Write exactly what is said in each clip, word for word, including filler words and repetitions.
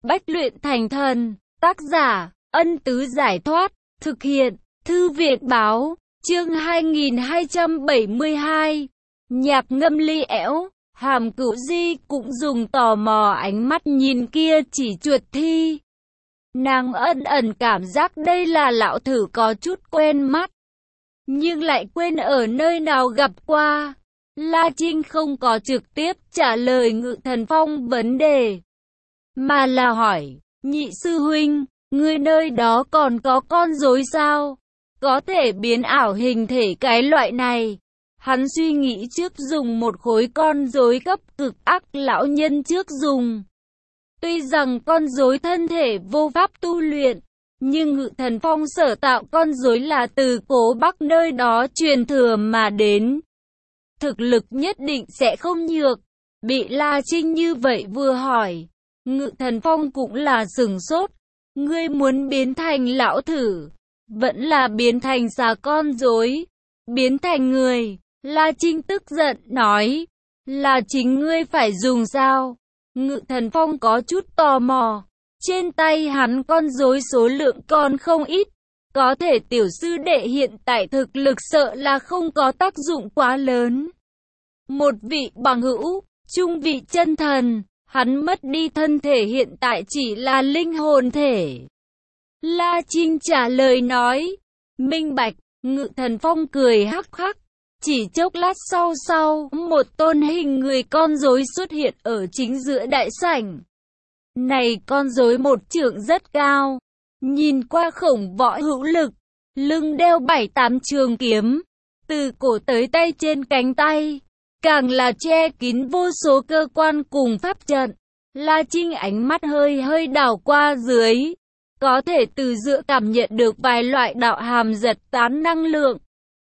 Bách luyện thành thần, tác giả, Ân Tứ Giải Thoát, thực hiện, Thư viện Báo, chương hai nghìn hai trăm bảy mươi hai, nhạc ngâm ly ẻo, Hàm Cửu Di cũng dùng tò mò ánh mắt nhìn kia chỉ chuột thi. Nàng ẩn ẩn cảm giác đây là lão thử có chút quen mắt, nhưng lại quên ở nơi nào gặp qua. La Trinh không có trực tiếp trả lời Ngự Thần Phong vấn đề, mà là hỏi, nhị sư huynh, ngươi nơi đó còn có con rối sao? Có thể biến ảo hình thể cái loại này. Hắn suy nghĩ trước dùng một khối con rối cấp cực ác lão nhân trước dùng. Tuy rằng con rối thân thể vô pháp tu luyện, nhưng Ngự Thần Phong sở tạo con rối là từ Cố Bắc nơi đó truyền thừa mà đến. Thực lực nhất định sẽ không nhược. Bị La Trinh như vậy vừa hỏi, Ngự Thần Phong cũng là sửng sốt. Ngươi muốn biến thành lão thử, vẫn là biến thành xà con rối, biến thành người? La Trinh tức giận nói, là chính ngươi phải dùng sao? Ngự Thần Phong có chút tò mò. Trên tay hắn con rối số lượng còn không ít, có thể tiểu sư đệ hiện tại thực lực sợ là không có tác dụng quá lớn. Một vị bằng hữu, trung vị chân thần, hắn mất đi thân thể hiện tại chỉ là linh hồn thể. La Trinh trả lời nói, minh bạch. Ngự Thần Phong cười hắc hắc. Chỉ chốc lát sau sau, một tôn hình người con rối xuất hiện ở chính giữa đại sảnh. Này con rối một trượng rất cao, nhìn qua khổng võ hữu lực, lưng đeo bảy tám trường kiếm, từ cổ tới tay trên cánh tay, càng là che kín vô số cơ quan cùng pháp trận. La Trinh ánh mắt hơi hơi đảo qua dưới, có thể từ giữa cảm nhận được vài loại đạo hàm giật tán năng lượng.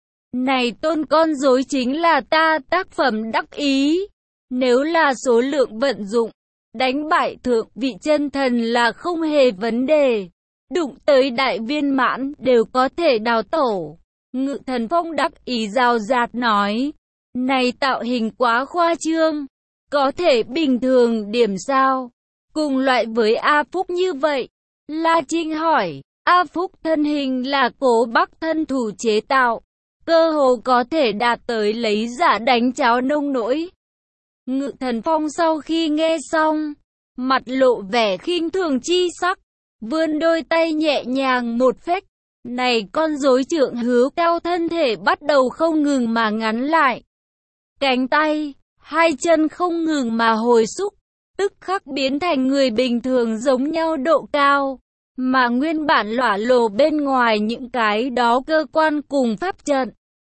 Này tôn con rối chính là ta tác phẩm đắc ý. Nếu là số lượng vận dụng, đánh bại thượng vị chân thần là không hề vấn đề. Đụng tới đại viên mãn đều có thể đào tổ. Ngự Thần Phong đắc ý rào rạt nói, này tạo hình quá khoa trương, có thể bình thường điểm sao? Cùng loại với A Phúc như vậy. La Trinh hỏi, A Phúc thân hình là Cố Bắc thân thủ chế tạo, cơ hồ có thể đạt tới lấy giả đánh cháo nông nỗi. Ngự Thần Phong sau khi nghe xong, mặt lộ vẻ khinh thường chi sắc, vươn đôi tay nhẹ nhàng một phách. Này con rối trượng hữu cao thân thể bắt đầu không ngừng mà ngắn lại. Cánh tay, hai chân không ngừng mà hồi xúc, tức khắc biến thành người bình thường giống nhau độ cao. Mà nguyên bản lỏa lồ bên ngoài những cái đó cơ quan cùng pháp trận,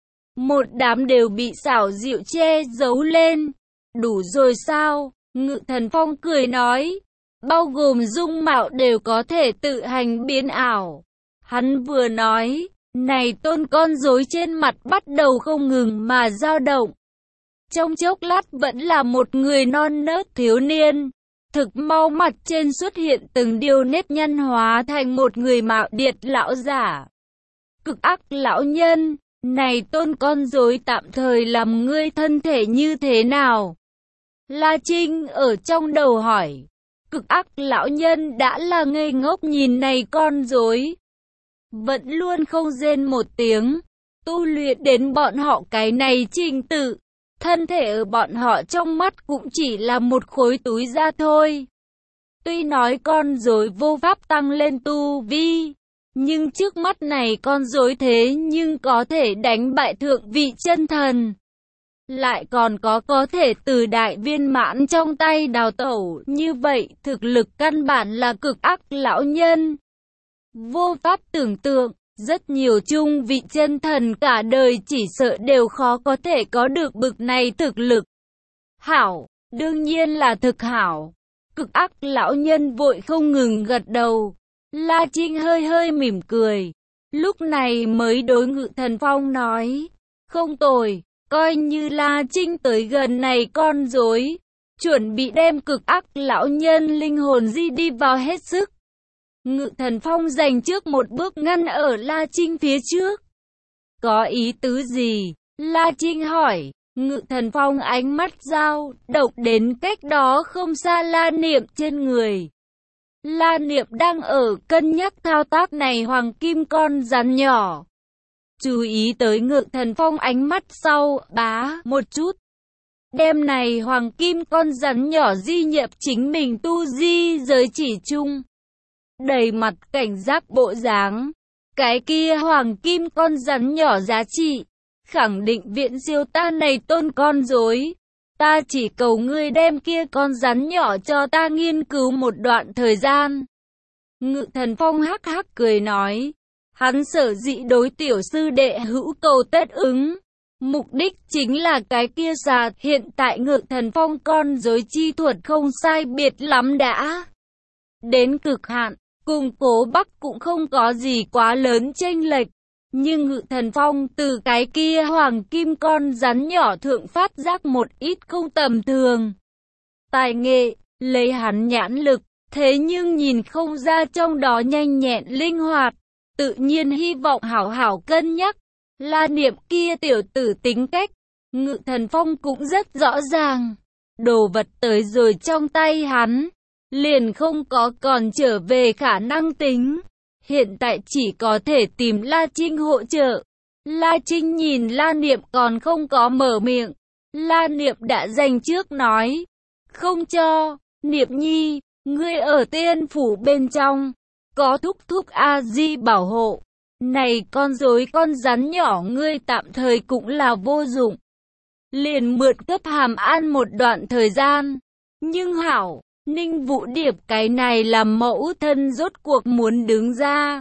một đám đều bị xảo diệu che giấu lên. Đủ rồi sao? Ngự Thần Phong cười nói, bao gồm dung mạo đều có thể tự hành biến ảo. Hắn vừa nói, này tôn con rối trên mặt bắt đầu không ngừng mà dao động. Trong chốc lát vẫn là một người non nớt thiếu niên. Thực mau mặt trên xuất hiện từng điều nếp nhăn hóa thành một người mạo điệt lão giả. Cực ác lão nhân, này tôn con rối tạm thời làm ngươi thân thể như thế nào? La Trinh ở trong đầu hỏi. Cực ác lão nhân đã là ngây ngốc nhìn này con rối, vẫn luôn không rên một tiếng. Tu luyện đến bọn họ cái này trình tự, thân thể ở bọn họ trong mắt cũng chỉ là một khối túi da thôi. Tuy nói con rối vô pháp tăng lên tu vi, nhưng trước mắt này con rối thế nhưng có thể đánh bại thượng vị chân thần. Lại còn có có thể từ đại viên mãn trong tay đào tẩu, như vậy thực lực căn bản là cực ác lão nhân. Vô pháp tưởng tượng, rất nhiều trung vị chân thần cả đời chỉ sợ đều khó có thể có được bực này thực lực. Hảo, đương nhiên là thực hảo. Cực ác lão nhân vội không ngừng gật đầu. La Trinh hơi hơi mỉm cười, lúc này mới đối Ngự Thần Phong nói, không tồi. Coi như La Trinh tới gần này con rối, chuẩn bị đem cực ác lão nhân linh hồn di đi vào hết sức. Ngự Thần Phong giành trước một bước ngăn ở La Trinh phía trước. Có ý tứ gì? La Trinh hỏi. Ngự Thần Phong ánh mắt dao động đến cách đó không xa La Niệm trên người. La Niệm đang ở cân nhắc thao tác này hoàng kim con rắn nhỏ. Chú ý tới Ngự Thần Phong ánh mắt sau, bá, một chút. Đêm này hoàng kim con rắn nhỏ di nhập chính mình tu di giới chỉ chung. Đầy mặt cảnh giác bộ dáng. Cái kia hoàng kim con rắn nhỏ giá trị. Khẳng định viện siêu ta này tôn con rối. Ta chỉ cầu ngươi đem kia con rắn nhỏ cho ta nghiên cứu một đoạn thời gian. Ngự Thần Phong hắc hắc cười nói. Hắn sở dĩ đối tiểu sư đệ hữu cầu tất ứng. Mục đích chính là cái kia già. Hiện tại Ngự Thần Phong con rối chi thuật không sai biệt lắm đã. Đến cực hạn, cùng Cố Bắc cũng không có gì quá lớn chênh lệch. Nhưng Ngự Thần Phong từ cái kia hoàng kim con rắn nhỏ thượng phát giác một ít không tầm thường. Tài nghệ, lấy hắn nhãn lực, thế nhưng nhìn không ra trong đó nhanh nhẹn linh hoạt. Tự nhiên hy vọng hảo hảo cân nhắc. La Niệm kia tiểu tử tính cách, Ngự Thần Phong cũng rất rõ ràng. Đồ vật tới rồi trong tay hắn, liền không có còn trở về khả năng tính. Hiện tại chỉ có thể tìm La Trinh hỗ trợ. La Trinh nhìn La Niệm còn không có mở miệng. La Niệm đã dành trước nói. Không cho, Niệm nhi, ngươi ở tiên phủ bên trong. Có thúc thúc A-di bảo hộ. Này con rối con rắn nhỏ ngươi tạm thời cũng là vô dụng. Liền mượn cấp Hàm An một đoạn thời gian. Nhưng hảo, Ninh Vũ Điệp cái này làm mẫu thân rốt cuộc muốn đứng ra.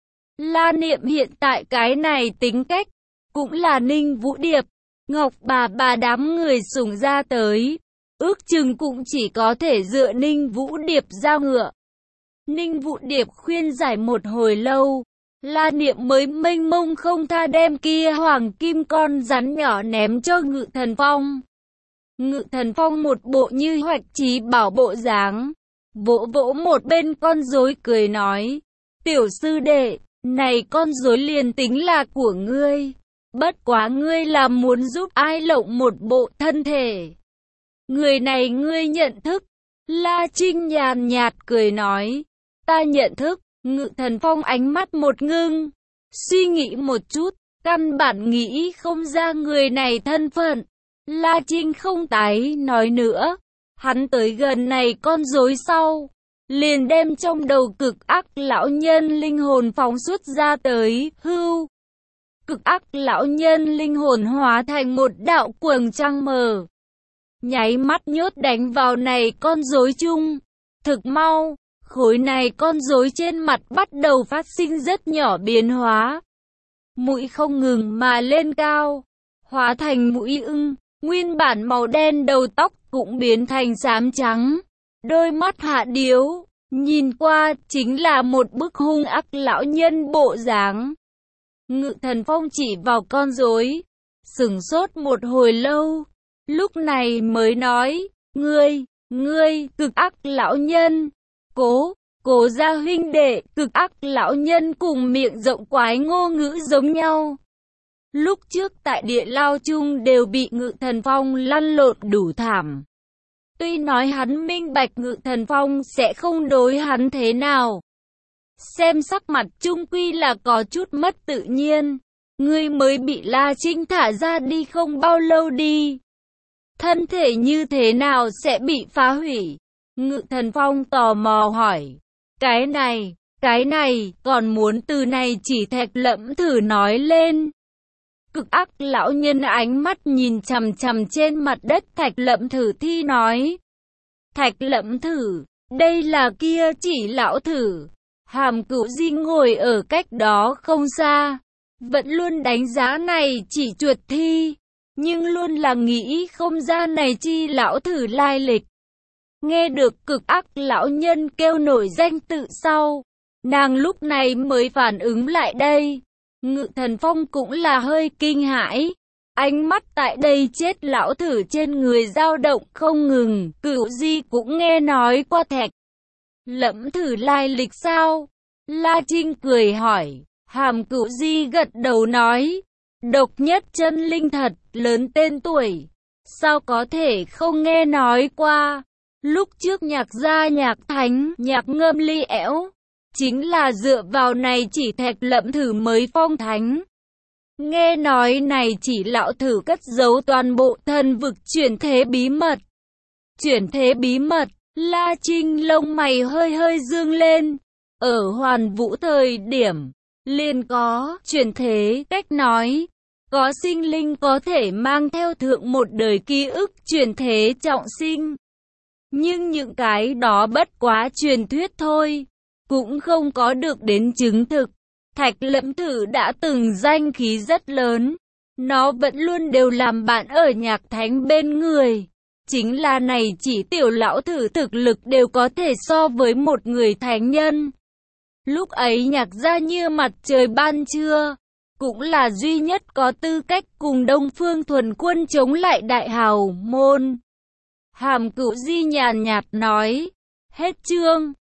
La Niệm hiện tại cái này tính cách, cũng là Ninh Vũ Điệp, Ngọc bà bà đám người sủng ra tới. Ước chừng cũng chỉ có thể dựa Ninh Vũ Điệp ra ngựa. Ninh Vũ Điệp khuyên giải một hồi lâu, La Niệm mới mênh mông không tha đem kia hoàng kim con rắn nhỏ ném cho Ngự Thần Phong. Ngự Thần Phong một bộ như hoạch chí bảo bộ dáng, vỗ vỗ một bên con rối cười nói, tiểu sư đệ, này con rối liền tính là của ngươi, bất quá ngươi là muốn giúp ai lộng một bộ thân thể. Người này ngươi nhận thức? La Trinh nhàn nhạt cười nói, ta nhận thức. Ngự Thần Phong ánh mắt một ngưng, suy nghĩ một chút, căn bản nghĩ không ra người này thân phận. La Trinh không tái nói nữa, hắn tới gần này con rối sau, liền đem trong đầu cực ác lão nhân linh hồn phóng xuất ra tới, hưu. Cực ác lão nhân linh hồn hóa thành một đạo quầng trăng mờ, nháy mắt nhốt đánh vào này con rối chung. Thực mau, khối này con rối trên mặt bắt đầu phát sinh rất nhỏ biến hóa. Mũi không ngừng mà lên cao, hóa thành mũi ưng, nguyên bản màu đen đầu tóc cũng biến thành xám trắng. Đôi mắt hạ điếu, nhìn qua chính là một bức hung ác lão nhân bộ dáng. Ngự Thần Phong chỉ vào con rối, sửng sốt một hồi lâu, lúc này mới nói, ngươi, ngươi, cực ác lão nhân. Cố, cố gia huynh đệ, cực ác lão nhân cùng miệng rộng quái ngô ngữ giống nhau. Lúc trước tại địa lao chung đều bị Ngự Thần Phong lăn lộn đủ thảm. Tuy nói hắn minh bạch Ngự Thần Phong sẽ không đối hắn thế nào. Xem sắc mặt chung quy là có chút mất tự nhiên. Ngươi mới bị La Trinh thả ra đi không bao lâu đi. Thân thể như thế nào sẽ bị phá hủy? Ngự Thần Phong tò mò hỏi. Cái này, cái này, còn muốn từ này chỉ Thạch Lẫm Thử nói lên. Cực ác lão nhân ánh mắt nhìn chằm chằm trên mặt đất Thạch Lẫm Thử thi nói. Thạch Lẫm Thử, đây là kia chỉ lão thử. Hàm Cửu Di ngồi ở cách đó không xa, vẫn luôn đánh giá này chỉ chuột thi, nhưng luôn là nghĩ không ra này chi lão thử lai lịch. Nghe được cực ác lão nhân kêu nổi danh tự sau, nàng lúc này mới phản ứng lại đây. Ngự Thần Phong cũng là hơi kinh hãi, ánh mắt tại đây chết lão thử trên người dao động không ngừng. Cửu Di cũng nghe nói qua Thạch Lẫm Thử lai lịch sao? La Trinh cười hỏi. Hàm Cửu Di gật đầu nói, độc nhất chân linh thật, lớn tên tuổi, sao có thể không nghe nói qua. Lúc trước nhạc gia nhạc thánh, nhạc ngâm ly ẻo, chính là dựa vào này chỉ Thạch Lậm Thử mới phong thánh. Nghe nói này chỉ lão thử cất giấu toàn bộ thần vực chuyển thế bí mật. Chuyển thế bí mật, La Trinh lông mày hơi hơi dương lên. Ở Hoàn Vũ thời điểm, liền có chuyển thế cách nói. Có sinh linh có thể mang theo thượng một đời ký ức chuyển thế trọng sinh. Nhưng những cái đó bất quá truyền thuyết thôi, cũng không có được đến chứng thực. Thạch Lậm Thử đã từng danh khí rất lớn, nó vẫn luôn đều làm bạn ở nhạc thánh bên người. Chính là này chỉ tiểu lão thử thực lực đều có thể so với một người thánh nhân. Lúc ấy nhạc gia như mặt trời ban trưa, cũng là duy nhất có tư cách cùng Đông Phương Thuần Quân chống lại Đại Hào Môn. Hàm Cửu Di nhàn nhạt nói, hết chương.